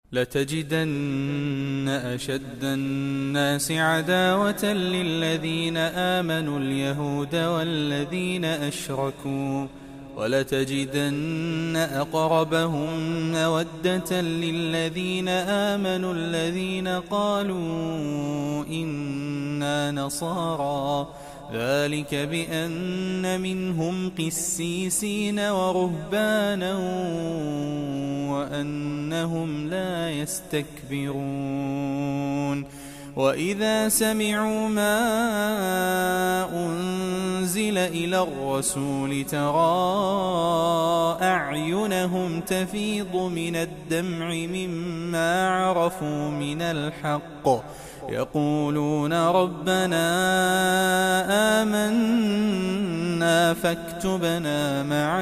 لتجدن أشد الناس عداوة للذين آمنوا اليهود والذين أشركوا، ولتجدن أقربهم مودة للذين آمنوا الذين قالوا إنا نصارى، ذلك بأن منهم قسيسين ورهبانا وأنهم لا يستكبرون. وإذا سمعوا ما أنزل إلى الرسول ترى أعينهم تفيض من الدمع مما عرفوا من الحق، يقولون ربنا آمنا فاكتبنا مع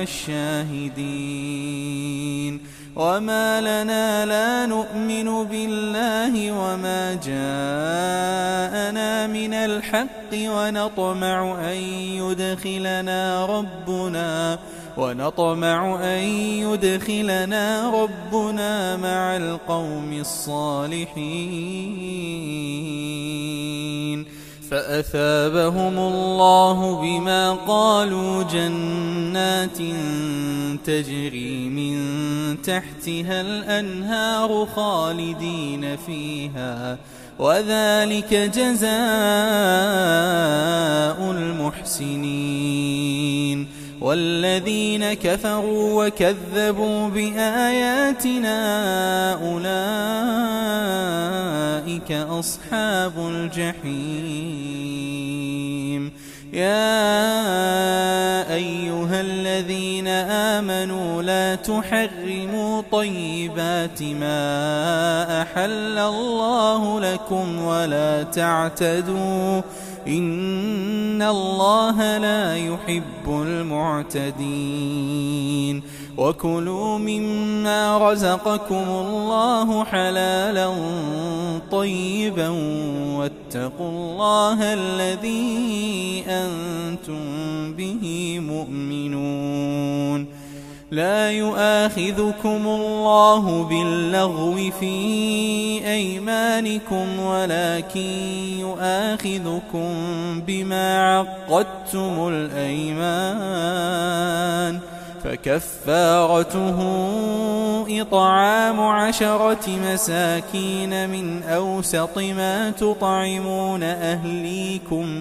الشاهدين. وما لنا لا نؤمن بالله وما جاءنا من الحق ونطمع أن يدخلنا ربنا مع القوم الصالحين. فأثابهم الله بما قالوا جنات تجري من تحتها الأنهار خالدين فيها، وذلك جزاء المحسنين. والذين كفروا وكذبوا بآياتنا أولئك أصحاب الجحيم. يا أيها الذين آمنوا لا تحرموا طيبات ما أحل الله لكم ولا تعتدوا، إن الله لا يحب المعتدين. وكلوا مما رزقكم الله حلالا طيبا واتقوا الله الذي أنتم به مؤمنون. لا يؤاخذكم الله باللغو في أيمانكم ولكن يؤاخذكم بما عقدتم الأيمان، فكفارته إطعام 10 مساكين من أوسط ما تطعمون أهليكم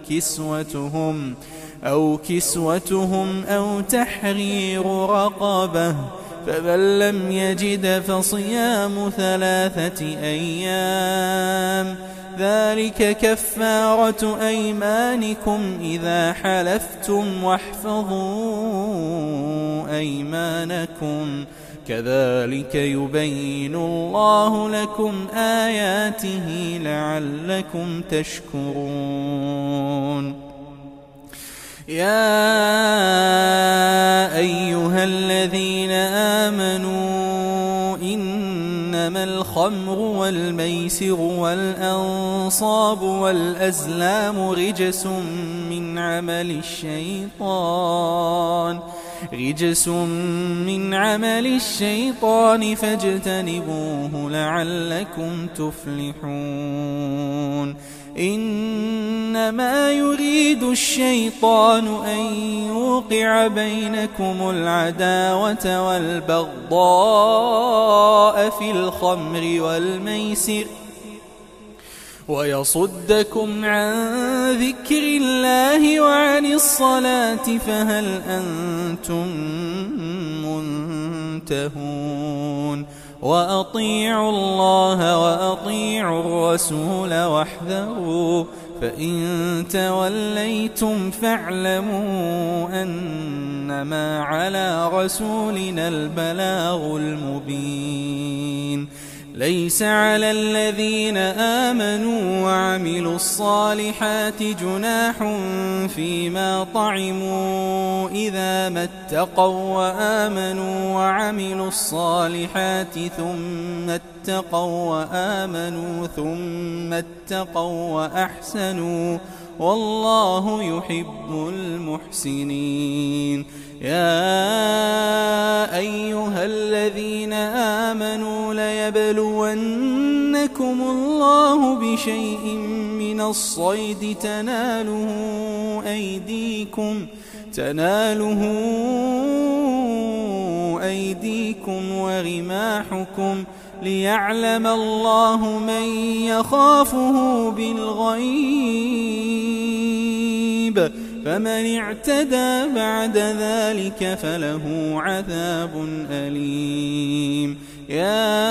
أو كسوتهم أو تحرير رقبة، فمن لم يجد فصيام 3 أيام، ذلك كفارة أيمانكم إذا حلفتم، واحفظوا أيمانكم، كذلك يبين الله لكم آياته لعلكم تشكرون. يا أيها الذين آمنوا إنما الخمر والميسر والأنصاب والأزلام رجس من عمل الشيطان فاجتنبوه لعلكم تفلحون. إنما يريد الشيطان أن يوقع بينكم العداوة والبغضاء في الخمر والميسر ويصدكم عن ذكر الله وعن الصلاة، فهل أنتم منتهون؟ وأطيعوا الله وأطيعوا الرسول واحذروا، فإن توليتم فاعلموا أنما على رسولنا البلاغ المبين. ليس على الذين آمنوا وعملوا الصالحات جناح فيما طعموا إذا ما اتقوا وآمنوا وعملوا الصالحات ثم اتقوا وأحسنوا، والله يحب المحسنين. يا أيها الذين آمنوا ليبلونكم الله بشيء من الصيد تناله أيديكم ورماحكم ليعلم الله من يخافه بالغيب فمن اعتدى بعد ذلك فله عذاب أليم. يا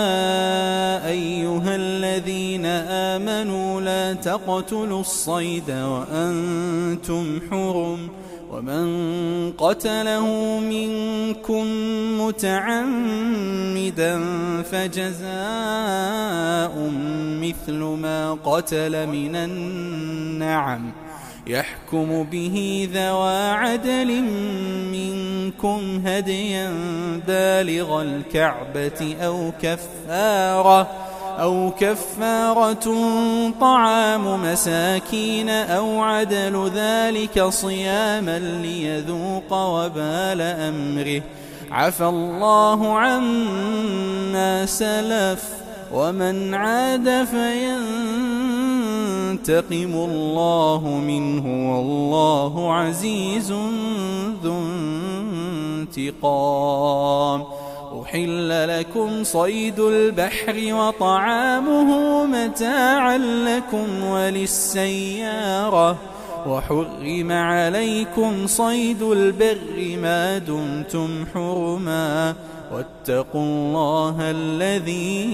أيها الذين آمنوا لا تقتلوا الصيد وأنتم حرم ومن قتله منكم متعمدا فجزاء مثل ما قتل من النعم يحكم به ذوى عدل منكم هديا بالغ الكعبة أو كفارة طعام مساكين أو عدل ذلك صياما ليذوق وبال أمره عفى الله عما سلف ومن عاد فينتقم الله منه والله عزيز ذو انتقام. أحل لكم صيد البحر وطعامه متاعا لكم وللسيارة وحرم عليكم صيد البر ما دمتم حرما واتقوا الله الذي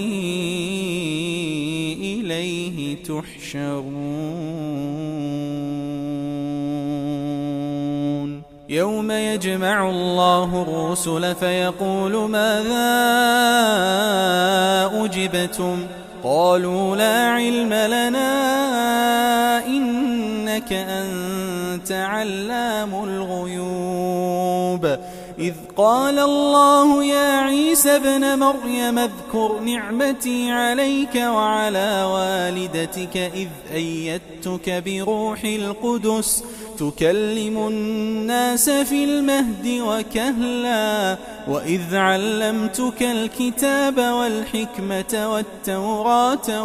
إليه تحشرون. يوم يجمع الله الرسل فيقول ماذا أجبتم قالوا لا علم لنا إنك أنت علام الغيوب. إذ قال الله يا عيسى ابن مريم اذكر نعمتي عليك وعلى والدتك إذ أيدتك بروح القدس تكلم الناس في المهد وكهلا وإذ علمتك الكتاب والحكمة والتوراة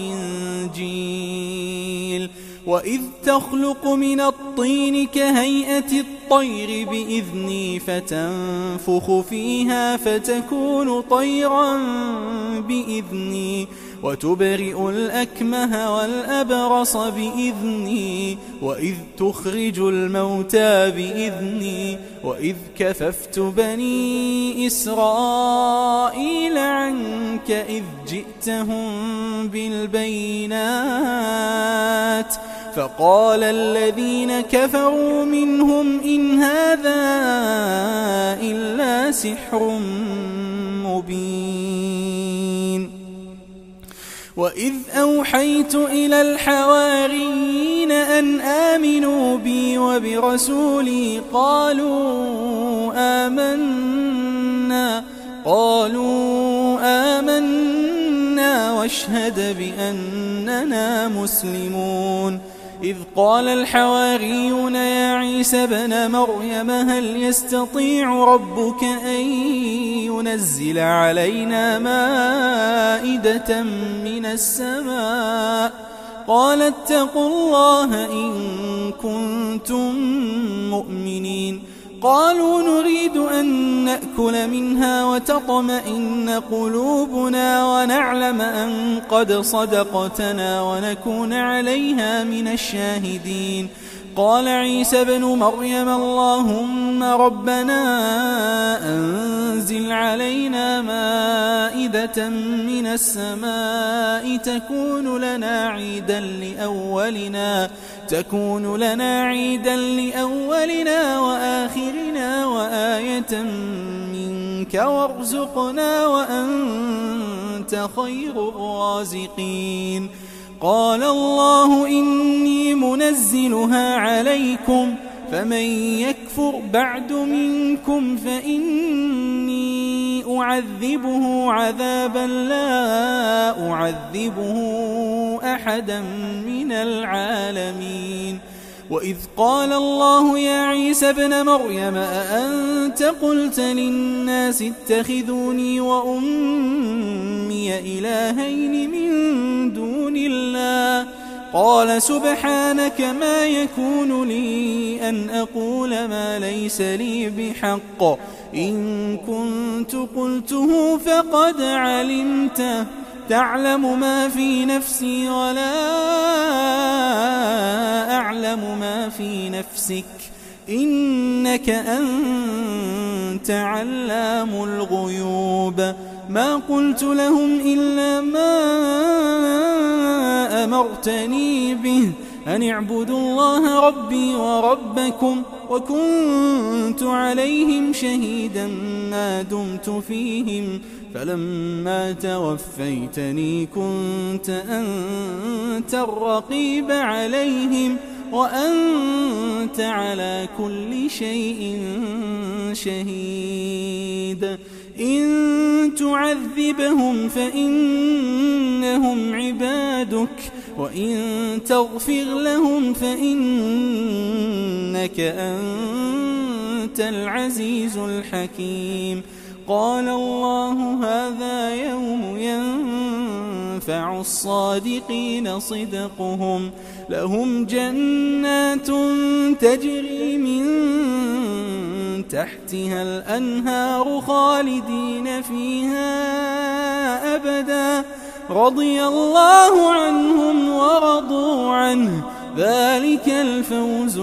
والإنجيل وإذ تخلق من الطين كهيئة الطير بإذني فتنفخ فيها فتكون طيرا بإذني وتبرئ الأكمه والأبرص بإذني وإذ تخرج الموتى بإذني وإذ كففت بني إسرائيل عنك إذ جئتهم بالبينات فقال الذين كفروا منهم إن هذا إلا سحر مبين. وإذ أوحيت إلى الحواريين أن آمنوا بي وبرسولي قالوا آمنا واشهد بأننا مسلمون. إذ قال الحواريون يا عيسى ابن مريم هل يستطيع ربك أن ينزل علينا مائدة من السماء قال اتقوا الله إن كنتم مؤمنين. قالوا نريد أن نأكل منها وتطمئن قلوبنا ونعلم أن قد صدقتنا ونكون عليها من الشاهدين. قال عيسى ابن مريم اللهم ربنا أنزل علينا مائدة من السماء تكون لنا عيدا لأولنا وآخرنا وآية منك وارزقنا وأنت خير الرازقين. قال الله إني منزلها عليكم فمن يكفر بعد منكم فإني أعذبه عذابا لا أعذبه أحدا من العالمين وإذ قال الله يا عيسى ابن مريم أأنت قلت للناس اتخذوني وأمي إلهين من دون الله قال سبحانك ما يكون لي أن أقول ما ليس لي بحق إن كنت قلته فقد علمته تعلم ما في نفسي ولا أعلم ما في نفسك إنك أنت علام الغيوب ما قلت لهم إلا ما أمرتني به أن اعبدوا الله ربي وربكم وكنت عليهم شهيدا ما دمت فيهم فلما توفيتني كنت أنت الرقيب عليهم وأنت على كل شيء شهيد إن تعذبهم فإنهم عبادك وإن تغفر لهم فإنك أنت العزيز الحكيم قال الله هذا يوم ينفع الصادقين صدقهم لهم جنات تجري من تحتها الأنهار خالدين فيها أبدا رضي الله عنهم ورضوا عنه ذلك الفوز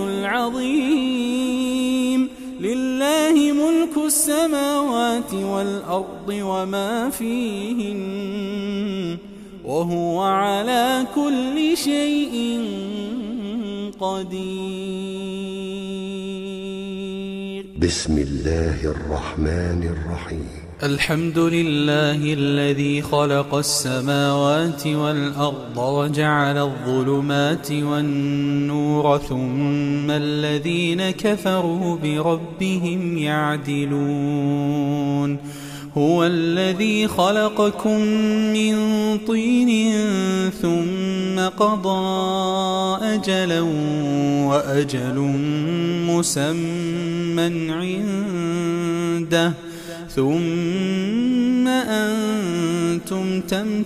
العظيم لله ملك السماوات والأرض وما فيهن وهو على كل شيء قدير بسم الله الرحمن الرحيم الحمد لله الذي خلق السماوات والأرض وجعل الظلمات والنور ثم الذين كفروا بربهم يعدلون هو الذي خلقكم من طين ثم قضى أجلا وأجل مسمى عنده ثم أنتم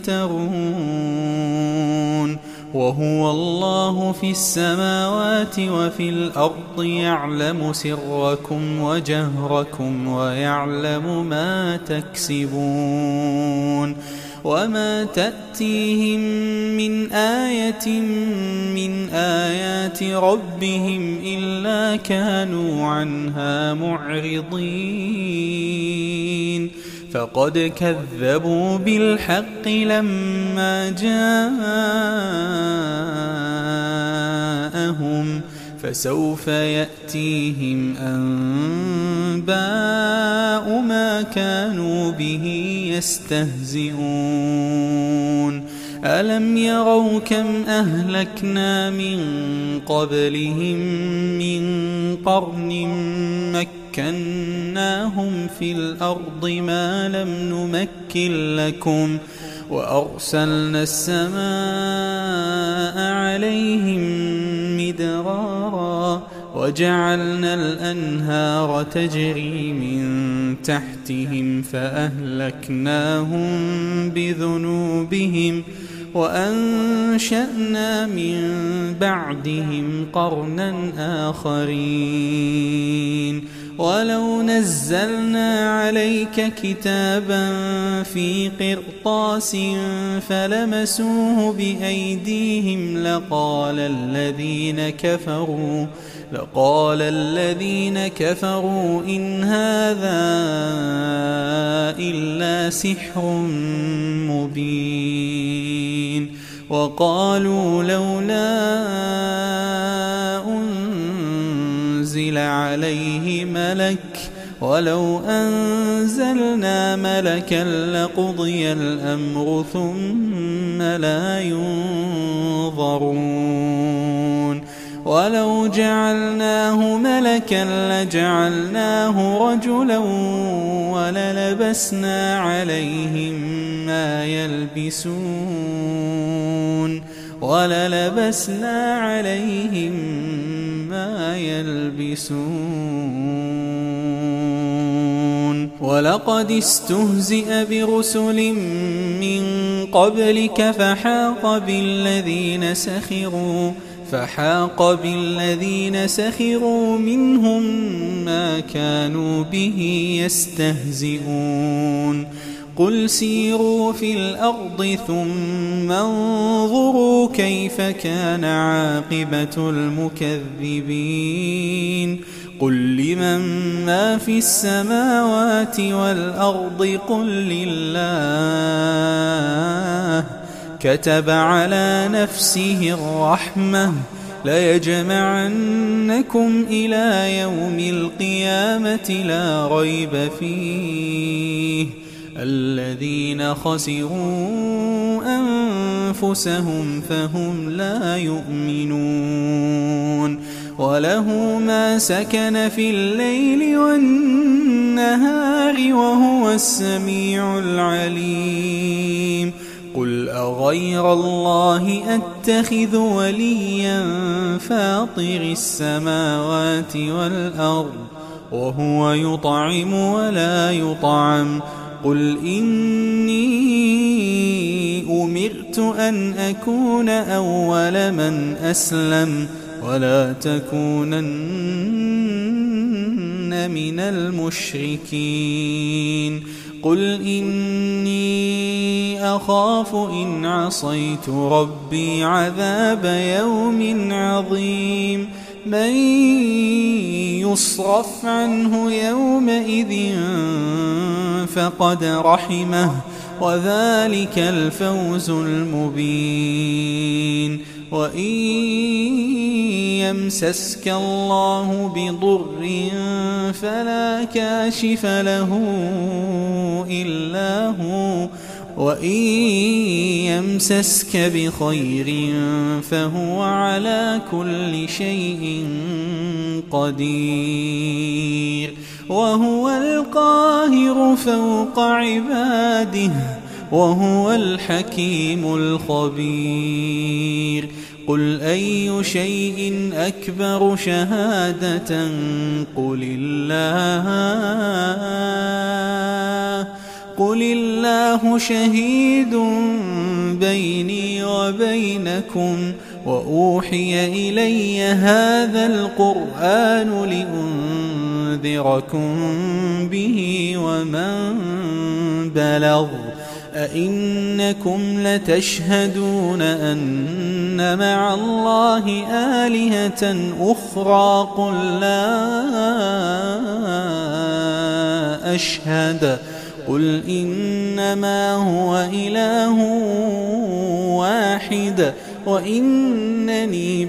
تمترون وهو الله في السماوات وفي الأرض يعلم سركم وجهركم ويعلم ما تكسبون وما تأتيهم من آية من آيات ربهم إلا كانوا عنها معرضين فقد كذبوا بالحق لما جاءهم فسوف يأتيهم أنباء ما كانوا به يستهزئون ألم يروا كم أهلكنا من قبلهم من قرن مكناهم في الأرض ما لم نمكن لكم وأرسلنا السماء عليهم مدرارا وجعلنا الأنهار تجري من تحتهم فأهلكناهم بذنوبهم وأنشأنا من بعدهم قرنا آخرين ولو نزلنا عليك كتابا في قرطاس فلمسوه بأيديهم لقال الذين كفروا إن هذا إلا سحر مبين وقالوا لولا أنزل عليه ملك ولو أنزلنا ملكا لقضي الأمر ثم لا ينظرون ولو جعلناه ملكا لجعلناه رجلا وللبسنا عليهم ما يلبسون وللبسنا عليهم ما يلبسون ولقد استهزئ برسل من قبلك فحاق بالذين سخروا منهم ما كانوا به يستهزئون قل سيروا في الأرض ثم انظروا كيف كان عاقبة المكذبين قل لمن ما في السماوات والأرض قل لله كتب على نفسه الرحمة ليجمعنكم إلى يوم القيامة لا ريب فيه الذين خسروا أنفسهم فهم لا يؤمنون وله ما سكن في الليل والنهار وهو السميع العليم قل أغير الله أتخذ وليا فاطر السماوات والأرض وهو يطعم ولا يطعم قل إني أمرت أن أكون أول من أسلم ولا تكونن من المشركين قل إني أخاف إن عصيت ربي عذاب يوم عظيم من يصرف عنه يومئذ فقد رحمه وذلك الفوز المبين وإن يمسسك الله بضر فلا كاشف له إلا هو وإن يمسسك بخير فهو على كل شيء قدير وهو القاهر فوق عباده وهو الحكيم الخبير قل أي شيء أكبر شهادة قل الله شهيد بيني وبينكم وأوحي إلي هذا القرآن لأنذركم به ومن بلغ أئنكم لتشهدون أن مع الله آلهة أخرى قل لا أشهد قل إنما هو إله واحد وإنني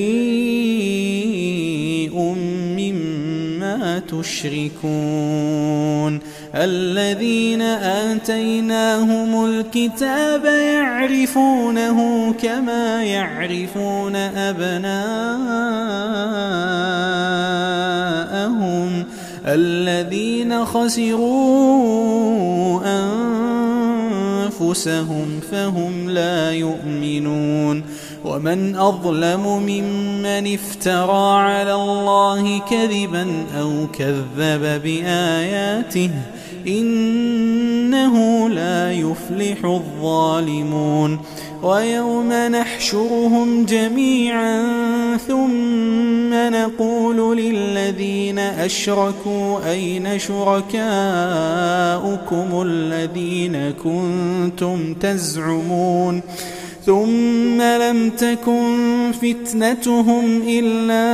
بريء مما تشركون الذين آتيناهم الكتاب يعرفونه كما يعرفون أبناءهم الذين خسروا أنفسهم فهم لا يؤمنون ومن أظلم ممن افترى على الله كذبا أو كذب بآياته إنه لا يفلح الظالمون ويوم نحشرهم جميعا ثم نقول للذين أشركوا أين شركاؤكم الذين كنتم تزعمون ثم لم تكن فتنتهم إلا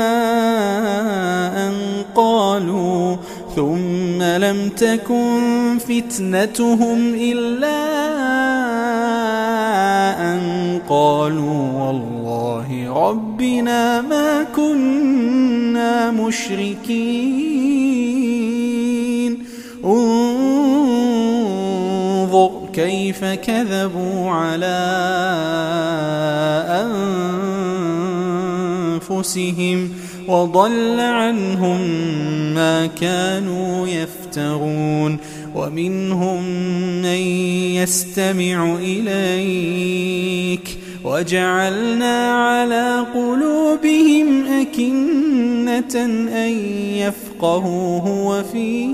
أن قالوا والله ربنا ما كنا مشركين انظر كيف كذبوا على أنفسهم وضل عنهم ما كانوا يفترون ومنهم من يستمع إليك وجعلنا على قلوبهم أكنة أن يفقهوه وفي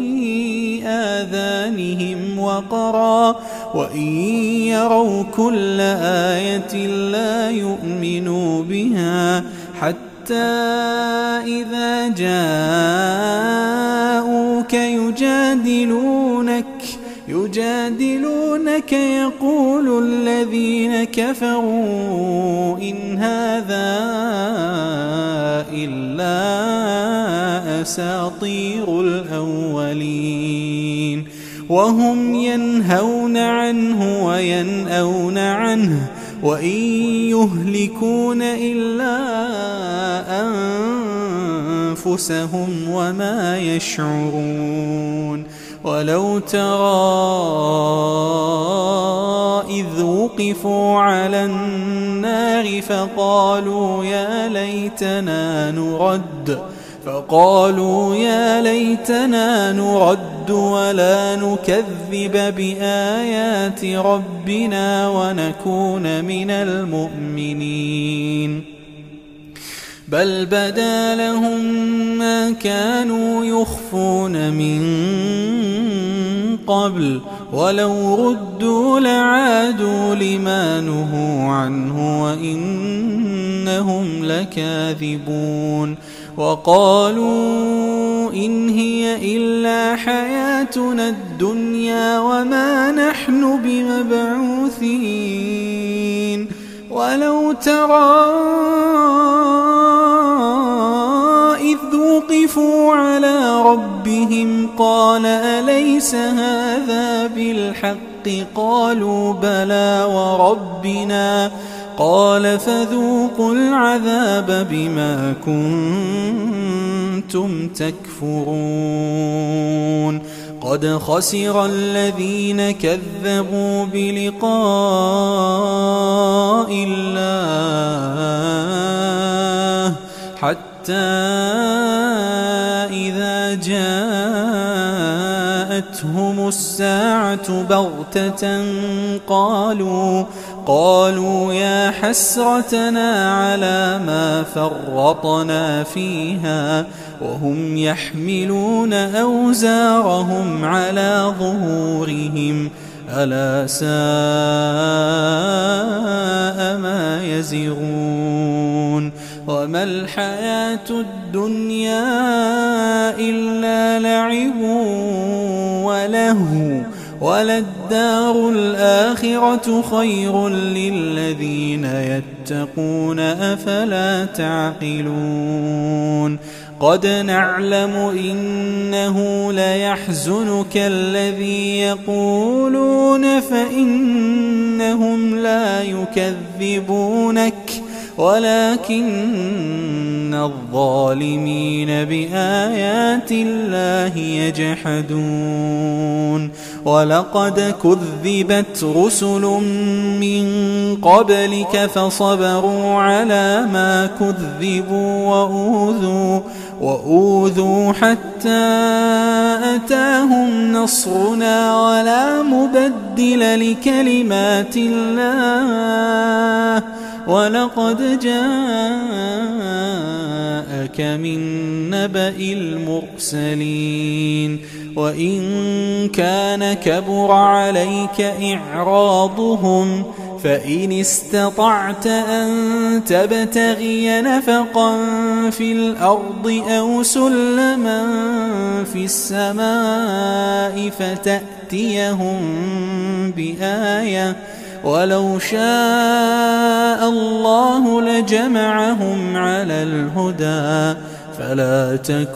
آذانهم وقرا وإن يروا كل آية لا يؤمنوا بها حتى إذا جاءوك يجادلونك يقول الذين كفروا إن هذا إلا أساطير الأولين وهم ينهون عنه وينأون عنه وإن يهلكون إلا أنفسهم وما يشعرون ولو ترى إذ وقفوا على النار فقالوا يا ليتنا نرد ولا نكذب بآيات ربنا ونكون من المؤمنين بل بدا لهم ما كانوا يخفون من قبل ولو ردوا لعادوا لما نهوا عنه وإنهم لكاذبون وقالوا إن هي إلا حياتنا الدنيا وما نحن بمبعوثين ولو ترى إذ وقفوا على ربهم قال أليس هذا بالحق قالوا بلى وربنا قال فذوقوا العذاب بما كنتم تكفرون قد خسر الذين كذبوا بلقاء الله حتى إذا جاءتهم الساعة بغتة قالوا يا حسرتنا على ما فرطنا فيها وهم يحملون أوزارهم على ظهورهم ألا ساء ما يزرون وما الحياة الدنيا إلا لعب ولهو وللدار الآخرة خير للذين يتقون أفلا تعقلون قد نعلم إنه ليحزنك الذي يقولون فإنهم لا يكذبونك ولكن الظالمين بآيات الله يجحدون ولقد كذبت رسل من قبلك فصبروا على ما كذبوا وأوذوا حتى أتاهم نصرنا ولا مبدل لكلمات الله ولقد جاءك من نبأ المرسلين وإن كان كبر عليك إعراضهم فإن استطعت أن تبتغي نفقا في الأرض أو سلما في السماء فتأتيهم بآية ولو شاء الله لجمعهم على الهدى فلا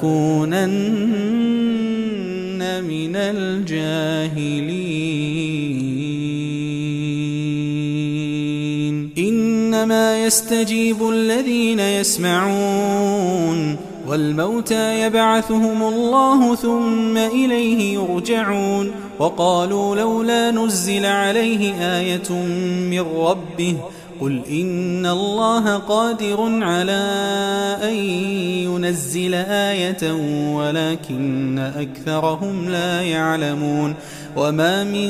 تكونن من الجاهلين إنما يستجيب الذين يسمعون والموتى يبعثهم الله ثم إليه يرجعون وقالوا لولا نزل عليه آية من ربه قل إن الله قادر على أن ينزل آية ولكن أكثرهم لا يعلمون وما من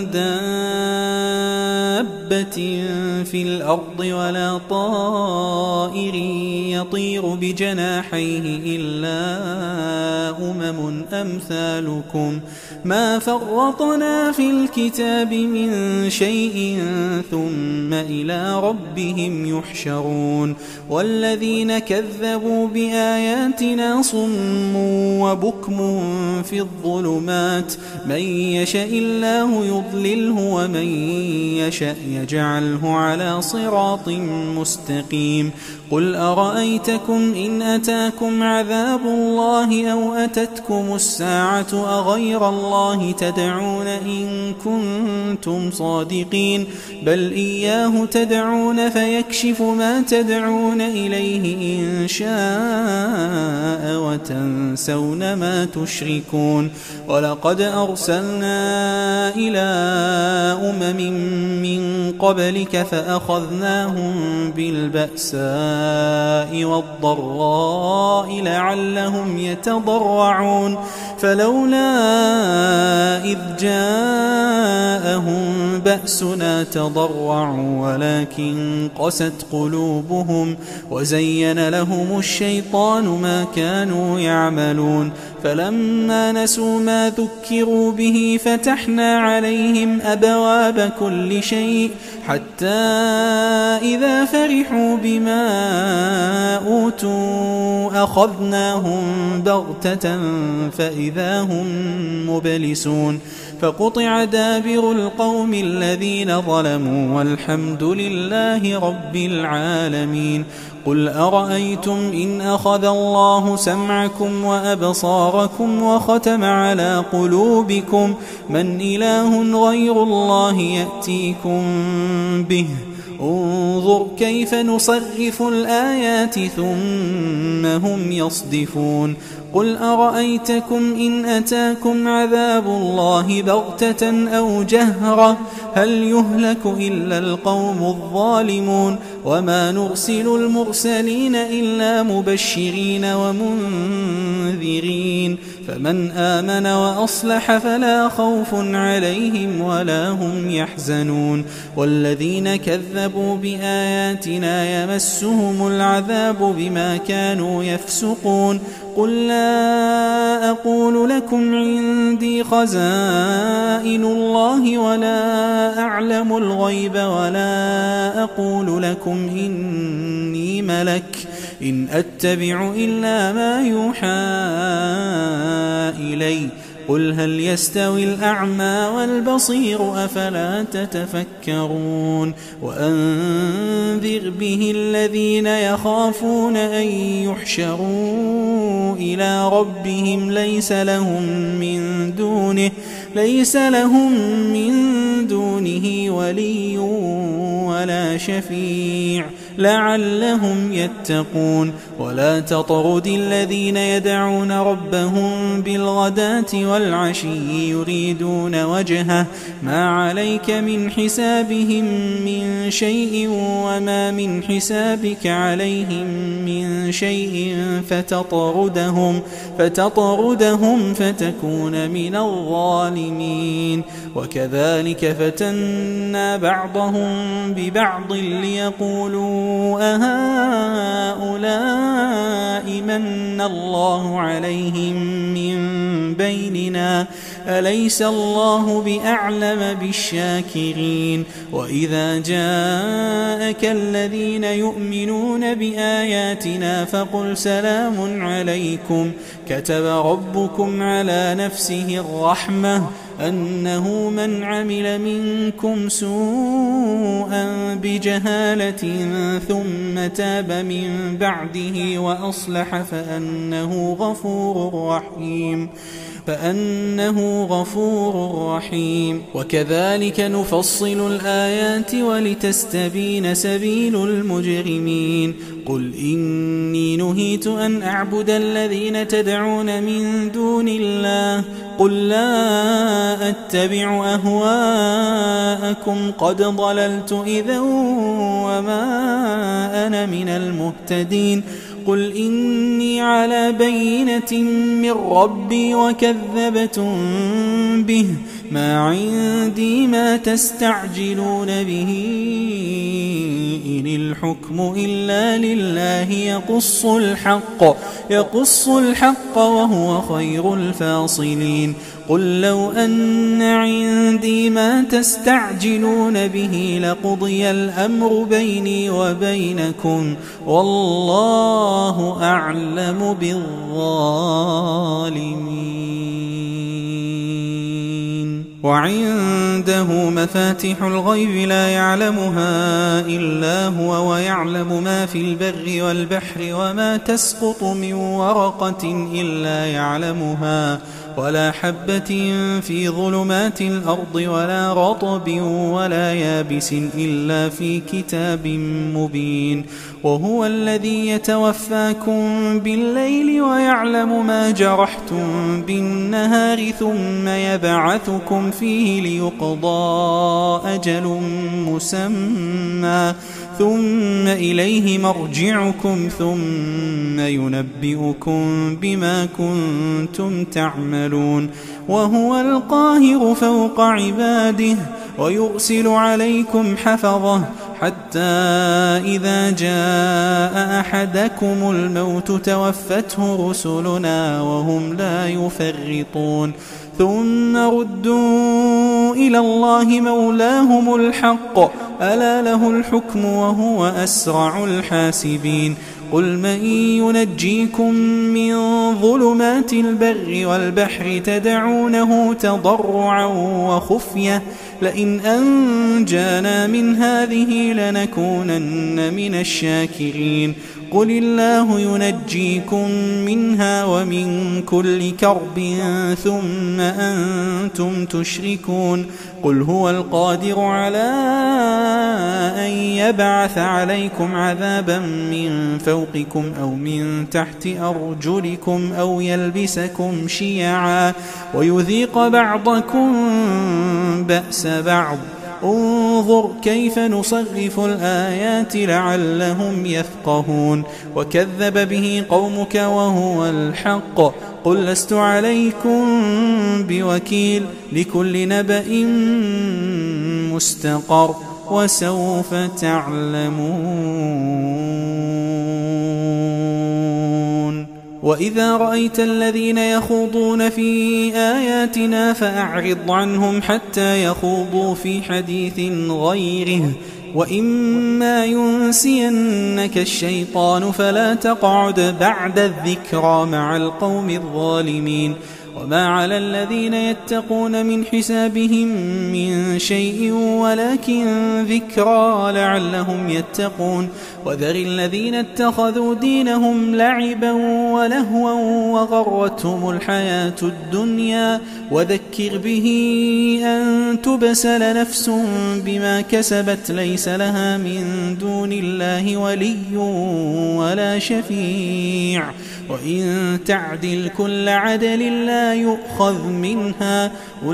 دابة في الأرض ولا طائر يطير بجناحيه إلا أمم أمثالكم ما فرطنا في الكتاب من شيء ثم إلى ربهم يحشرون والذين كذبوا بآياتنا صم وبكم في الظلمات من يشاء الله يضلله ومن يشاء يجعله على صراط مستقيم قل أرأيتكم إن أتاكم عذاب الله أو أتتكم الساعة أغير الله تدعون إن كنتم صادقين بل إياه تدعون فيكشف ما تدعون إليه إن شاء وتنسون ما تشركون ولقد أرسلنا إلى أمم من قبلك فأخذناهم بالبأساء والضراء لعلهم يتضرعون فلولا إذ جاءهم بأسنا تضرعوا ولكن قست قلوبهم وزين لهم الشيطان ما كانوا يعملون فلما نسوا ما ذكروا به فتحنا عليهم أبواب كل شيء حتى إذا فرحوا بما أوتوا أخذناهم بغتة فإذا هم مبلسون فقطع دابر القوم الذين ظلموا والحمد لله رب العالمين قل أرأيتم إن أخذ الله سمعكم وأبصاركم وختم على قلوبكم من إله غير الله يأتيكم به انظر كيف نصرف الآيات ثم هم يصدفون قل أرأيتكم إن أتاكم عذاب الله بغتة أو جهرة هل يهلك إلا القوم الظالمون وما نرسل المرسلين إلا مبشرين ومنذرين فمن آمن وأصلح فلا خوف عليهم ولا هم يحزنون والذين كذبوا بآياتنا يمسهم العذاب بما كانوا يفسقون قل لا أقول لكم عندي خزائن الله ولا أعلم الغيب ولا أقول لكم إني ملك إن أتبع إلا ما يوحى إلي قل هل يستوي الأعمى والبصير أفلا تتفكرون وأنذر به الذين يخافون أن يحشروا إلى ربهم ليس لهم من دونه ولي ولا شفيع لعلهم يتقون ولا تطرد الذين يدعون ربهم بالغداة والعشي يريدون وجهه ما عليك من حسابهم من شيء وما من حسابك عليهم من شيء فتطردهم فتكون من الظالمين وكذلك فتنا بعضهم ببعض ليقولوا أهؤلاء من الله عليهم من بيننا أليس الله بأعلم بالشاكرين وإذا جاءك الذين يؤمنون بآياتنا فقل سلام عليكم كتب ربكم على نفسه الرحمة أنه من عمل منكم سوءا بجهالة ثم تاب من بعده وأصلح فأنه غفور رحيم وكذلك نفصل الآيات ولتستبين سبيل المجرمين قل إني نهيت أن أعبد الذين تدعون من دون الله قل لا أتبع أهواءكم قد ضللت إذا وما أنا من المهتدين قل إني على بينة من ربي وكذبتم به ما عندي ما تستعجلون به إن الحكم إلا لله يقص الحق وهو خير الفاصلين قل لو أن عندي ما تستعجلون به لقضي الأمر بيني وبينكم والله أعلم بالظالمين وعنده مفاتح الغيب لا يعلمها إلا هو ويعلم ما في البر والبحر وما تسقط من ورقة إلا يعلمها ولا حبة في ظلمات الأرض ولا رطب ولا يابس إلا في كتاب مبين وهو الذي يتوفاكم بالليل ويعلم ما جرحتم بالنهار ثم يبعثكم فيه ليقضى أجل مسمى ثم إليه مرجعكم ثم ينبئكم بما كنتم تعملون وهو القاهر فوق عباده ويرسل عليكم حفظه حتى إذا جاء أحدكم الموت توفته رسلنا وهم لا يفرطون ثم ردوا إلى الله مولاهم الحق ألا له الحكم وهو أسرع الحاسبين قل من ينجيكم من ظلمات البر والبحر تدعونه تضرعا وخفية لئن أنجانا من هذه لنكونن من الشاكرين قل الله ينجيكم منها ومن كل كرب ثم أنتم تشركون قل هو القادر على أن يبعث عليكم عذابا من فوقكم أو من تحت أرجلكم أو يلبسكم شيعا ويذيق بعضكم بأس بعض انظر كيف نصرف الآيات لعلهم يفقهون وكذب به قومك وهو الحق قل لست عليكم بوكيل لكل نبأ مستقر وسوف تعلمون وإذا رأيت الذين يخوضون في آياتنا فأعرض عنهم حتى يخوضوا في حديث غيره وإما ينسينك الشيطان فلا تقعد بعد الذكرى مع القوم الظالمين وما على الذين يتقون من حسابهم من شيء ولكن ذكرى لعلهم يتقون وذر الذين اتخذوا دينهم لعبا ولهوا وغرتهم الحياة الدنيا وذكر به أن تبسل نفس بما كسبت ليس لها من دون الله ولي ولا شفيع وإن تعدل كل عدل لا يؤخذ منها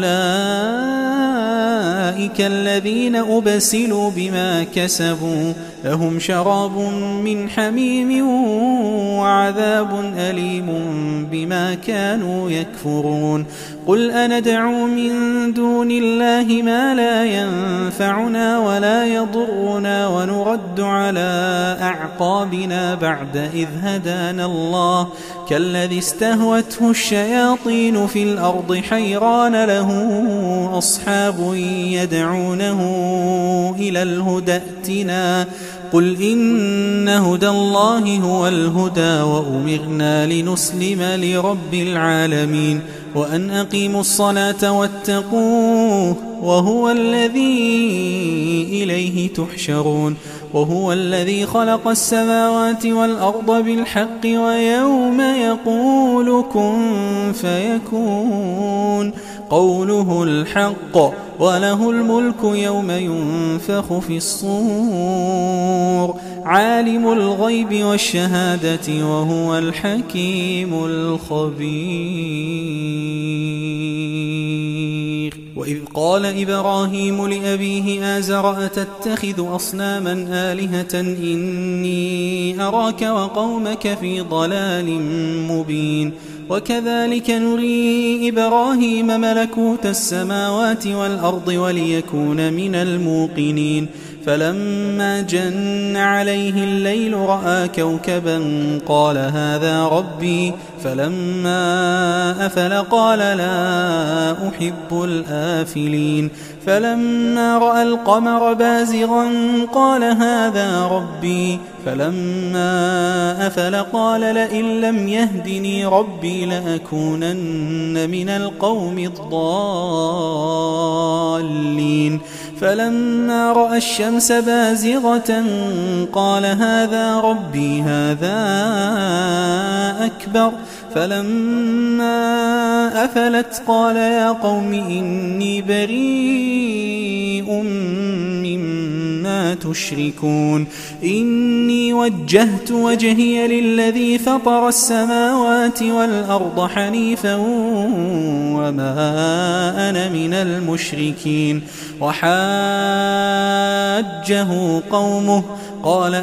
أولئك الذين أبسلوا بما كسبوا لهم شراب من حميم وعذاب أليم بما كانوا يكفرون قل أندعو من دون الله ما لا ينفعنا ولا يضرنا ونرد على أعقابنا بعد إذ هدانا الله كالذي استهوته الشياطين في الأرض حيران له أصحاب يدعونه إلى الهدى ائتنا قل إن هدى الله هو الهدى وأمرنا لنسلم لرب العالمين وأن أقيموا الصلاة واتقوه وهو الذي إليه تحشرون وهو الذي خلق السماوات والأرض بالحق ويوم يقول كن فيكون قوله الحق وله الملك يوم ينفخ في الصور عالم الغيب والشهادة وهو الحكيم الخبير وإذ قال إبراهيم لأبيه آزر أتتخذ أصناما آلهة إني أراك وقومك في ضلال مبين وكذلك نري إبراهيم ملكوت السماوات والأرض وليكون من الموقنين فلما جن عليه الليل رأى كوكبا قال هذا ربي فلما أفل قال لا أحب الآفلين فلما رأى القمر بازغا قال هذا ربي فلما أفل قال لئن لم يهدني ربي لأكونن من القوم الضالين فلما رأى الشمس بازغة قال هذا ربي هذا أكبر فلما أفلت قال يا قوم إني بريء مما تشركون إني وجهت وجهي للذي فطر السماوات والأرض حنيفا وما أنا من المشركين وحاجه قومه قال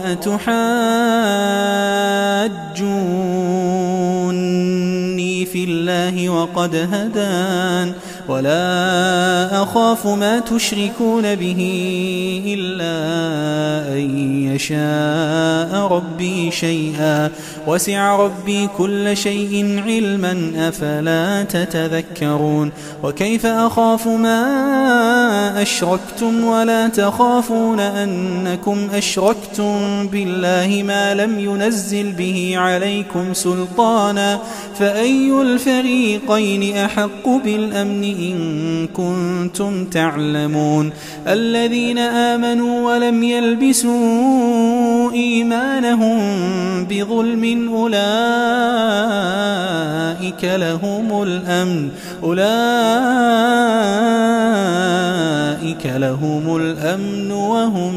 أتحاجوني في الله وقد هدان ولا أخاف ما تشركون به إلا أن يشاء ربي شيئا وسع ربي كل شيء علما أفلا تتذكرون وكيف أخاف ما أشركتم ولا تخافون أنكم أشركتم بالله ما لم ينزل به عليكم سلطانا فأي الفريقين أحق بالأمن إن كنتم تعلمون الذين آمنوا ولم يلبسوا إيمانهم بظلم أولئك لهم الأمن وهم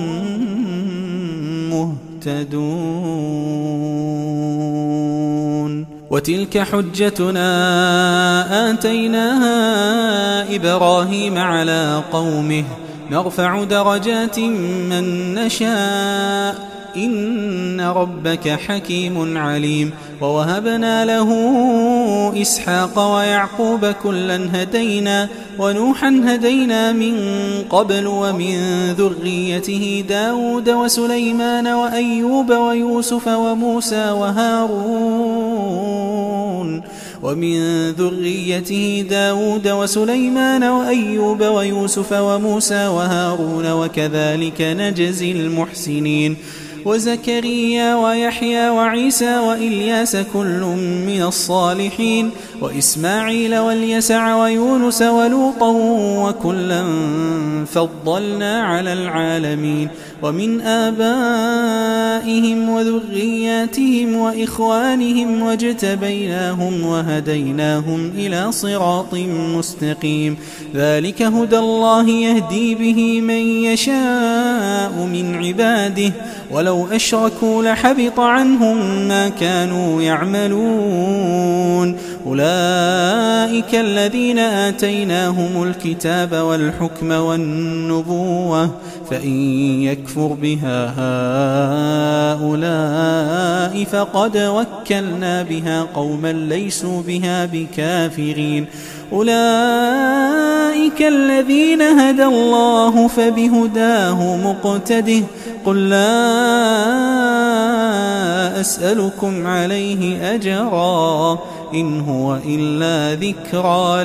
مهتدون وتلك حجتنا آتيناها إبراهيم على قومه نرفع درجات من نشاء إن ربك حكيم عليم ووهبنا له إسحاق ويعقوب كلا هدينا ونوحا هدينا من قبل ومن ذريته داود وسليمان وأيوب ويوسف وموسى وهارون ومن ذريته داود وسليمان وأيوب ويوسف وموسى وهارون وكذلك نجزي المحسنين وزكريا ويحيى وعيسى وإلياس كل من الصالحين وإسماعيل واليسع ويونس ولوطا وكلا فضلنا على العالمين ومن آبائهم وذرياتهم وإخوانهم واجتبيناهم وهديناهم إلى صراط مستقيم ذلك هدى الله يهدي به من يشاء من عباده ولو أشركوا لحبط عنهم ما كانوا يعملون أولئك الذين آتيناهم الكتاب والحكم والنبوة فإن يكفر بها هؤلاء فقد وكلنا بها قوما ليسوا بها بكافرين أولئك الذين هدى الله فبهداه مقتده قل لا أسألكم عليه أجرا إن هو إلا ذكرى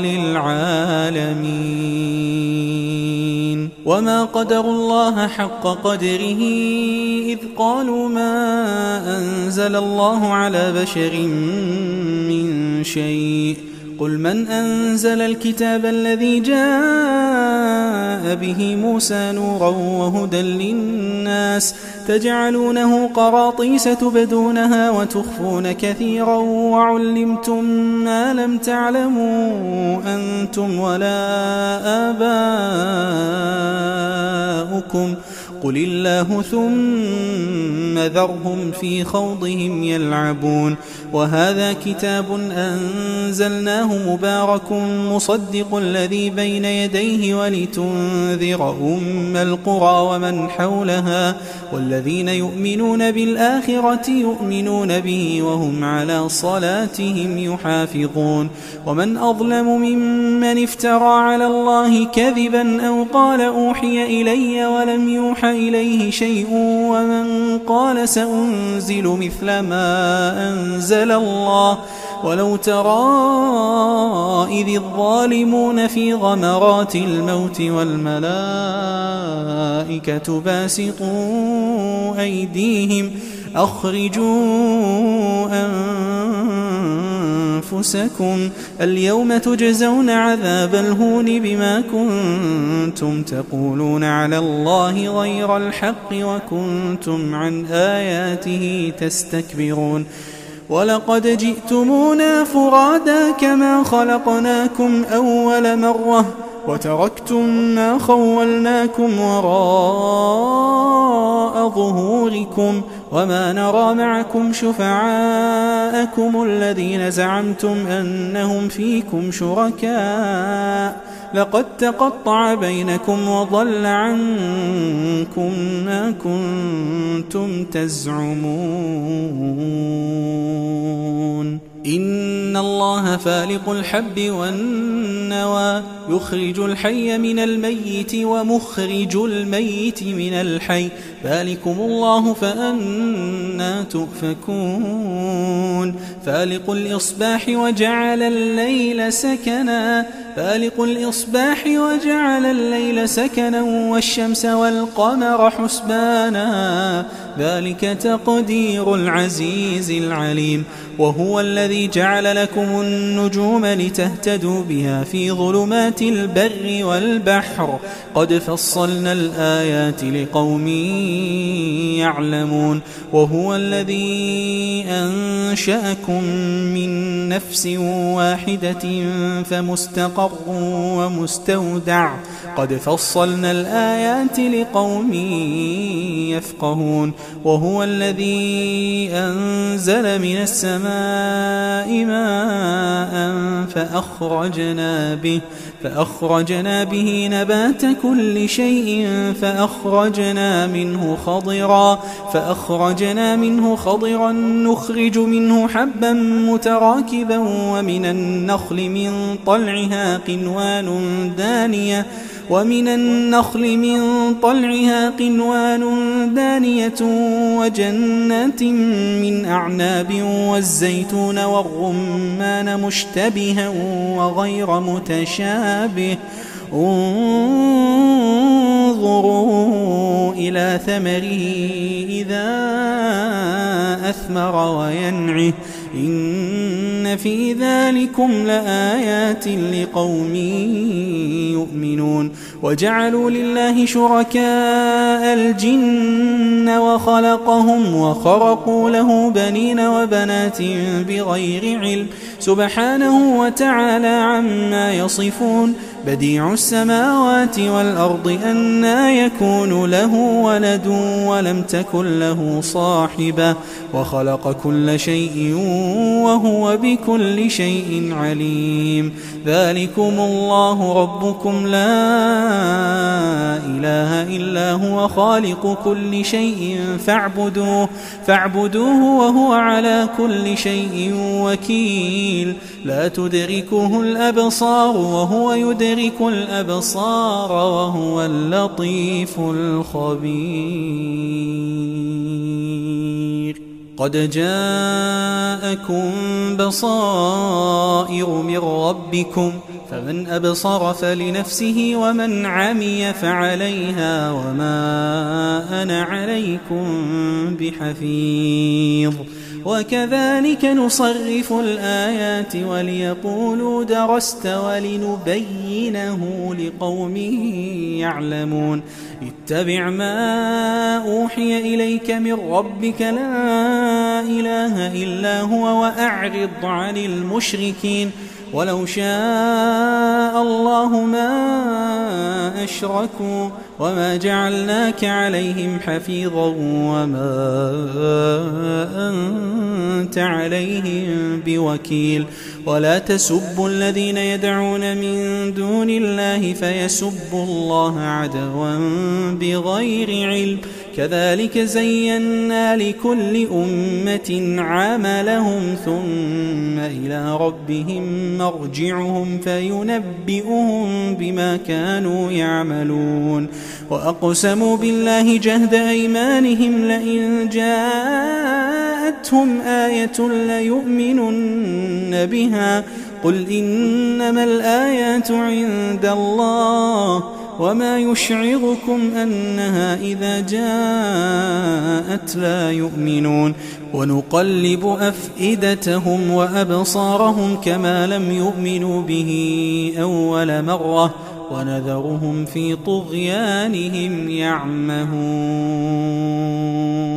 للعالمين وما قدروا الله حق قدره إذ قالوا ما أنزل الله على بشر من شيء قل من أنزل الكتاب الذي جاء به موسى نورا وهدى للناس تجعلونه قراطيس تبدونها وتخفون كثيرا وعلمتم ما لم تعلموا أنتم ولا آباؤكم قل الله ثم ذرهم في خوضهم يلعبون. وهذا كتاب أنزلناه مبارك مصدق الذي بين يديه ولتنذر القرى ومن حولها والذين يؤمنون بالآخرة يؤمنون به وهم على صلاتهم يحافظون. ومن أظلم ممن افترى على الله كذبا أو قال أوحي إلي ولم يوحى إليه شيء ومن قال سأنزل مثل ما أنزل الله. ولو ترى إذ الظالمون في غمرات الموت والملائكة باسطوا أيديهم أخرجوا أنفسكم اليوم تجزون عذاب الهون بما كنتم تقولون على الله غير الحق وكنتم عن آياته تستكبرون. ولقد جئتمونا فرادا كما خلقناكم أول مرة وتركتم ما خولناكم وراء ظهوركم وما نرى معكم شفعاءكم الذين زعمتم أنهم فيكم شركاء لقد تقطع بينكم وضل عنكم ما كنتم تزعمون. إن الله فالق الحب والنوى يخرج الحي من الميت ومخرج الميت من الحي ذلكم الله فأنى تؤفكون. فالق الإصباح وجعل الليل سكنا والشمس والقمر حسبانا ذلك تقدير العزيز العليم. وهو الذي جعل لكم النجوم لتهتدوا بها في ظلمات البر والبحر قد فصلنا الآيات لقوم يعلمون. وهو الذي أنشأكم من نفس واحدة فمستقر ومستودع قد فصلنا الآيات لقوم يفقهون. وهو الذي أنزل من السماء ماء فأخرجنا به نبات كل شيء فأخرجنا منه خضرا نخرج منه حبا متراكبا ومن النخل من طلعها قنوان دانية وجنات من أعناب والزيتون والرمان مشتبها وغير متشابه انظروا إلى ثمره إذا أثمر وينعه إن في ذلكم لآيات لقوم يؤمنون. وجعلوا لله شركاء الجن وخلقهم وخرقوا له بنين وبنات بغير علم سبحانه وتعالى عما يصفون. بديع السماوات والأرض أنى يكون له ولد ولم تكن له صاحبة وخلق كل شيء وهو بكل شيء عليم. ذلكم الله ربكم لا إله إلا هو خالق كل شيء فاعبدوه وهو على كل شيء وكيل. لا تدركه الأبصار وهو يدرك الأبصار وهو اللطيف الخبير. قد جاءكم بصائر من ربكم فمن أبصر فلنفسه ومن عمي فعليها وما أنا عليكم بحفيظ. وكذلك نصرف الآيات وليقولوا درست ولنبينه لقوم يعلمون. اتبع ما أوحي إليك من ربك لا إله إلا هو وأعرض عن المشركين. ولو شاء الله ما أشركوا وما جعلناك عليهم حفيظا وما أنت عليهم بوكيل ولا تسبوا الذين يدعون من دون الله فيسبوا الله عدوا بغير علم كذلك زينا لكل أمة عملهم ثم إلى ربهم مرجعهم فينبئهم بما كانوا يعملون وأقسموا بالله جهد أيمانهم لئن جاءتهم آية ليؤمنن بها قل إنما الآيات عند الله وما يشعركم أنها إذا جاءت لا يؤمنون ونقلب أفئدتهم وأبصارهم كما لم يؤمنوا به أول مرة ونذرهم في طغيانهم يعمهون.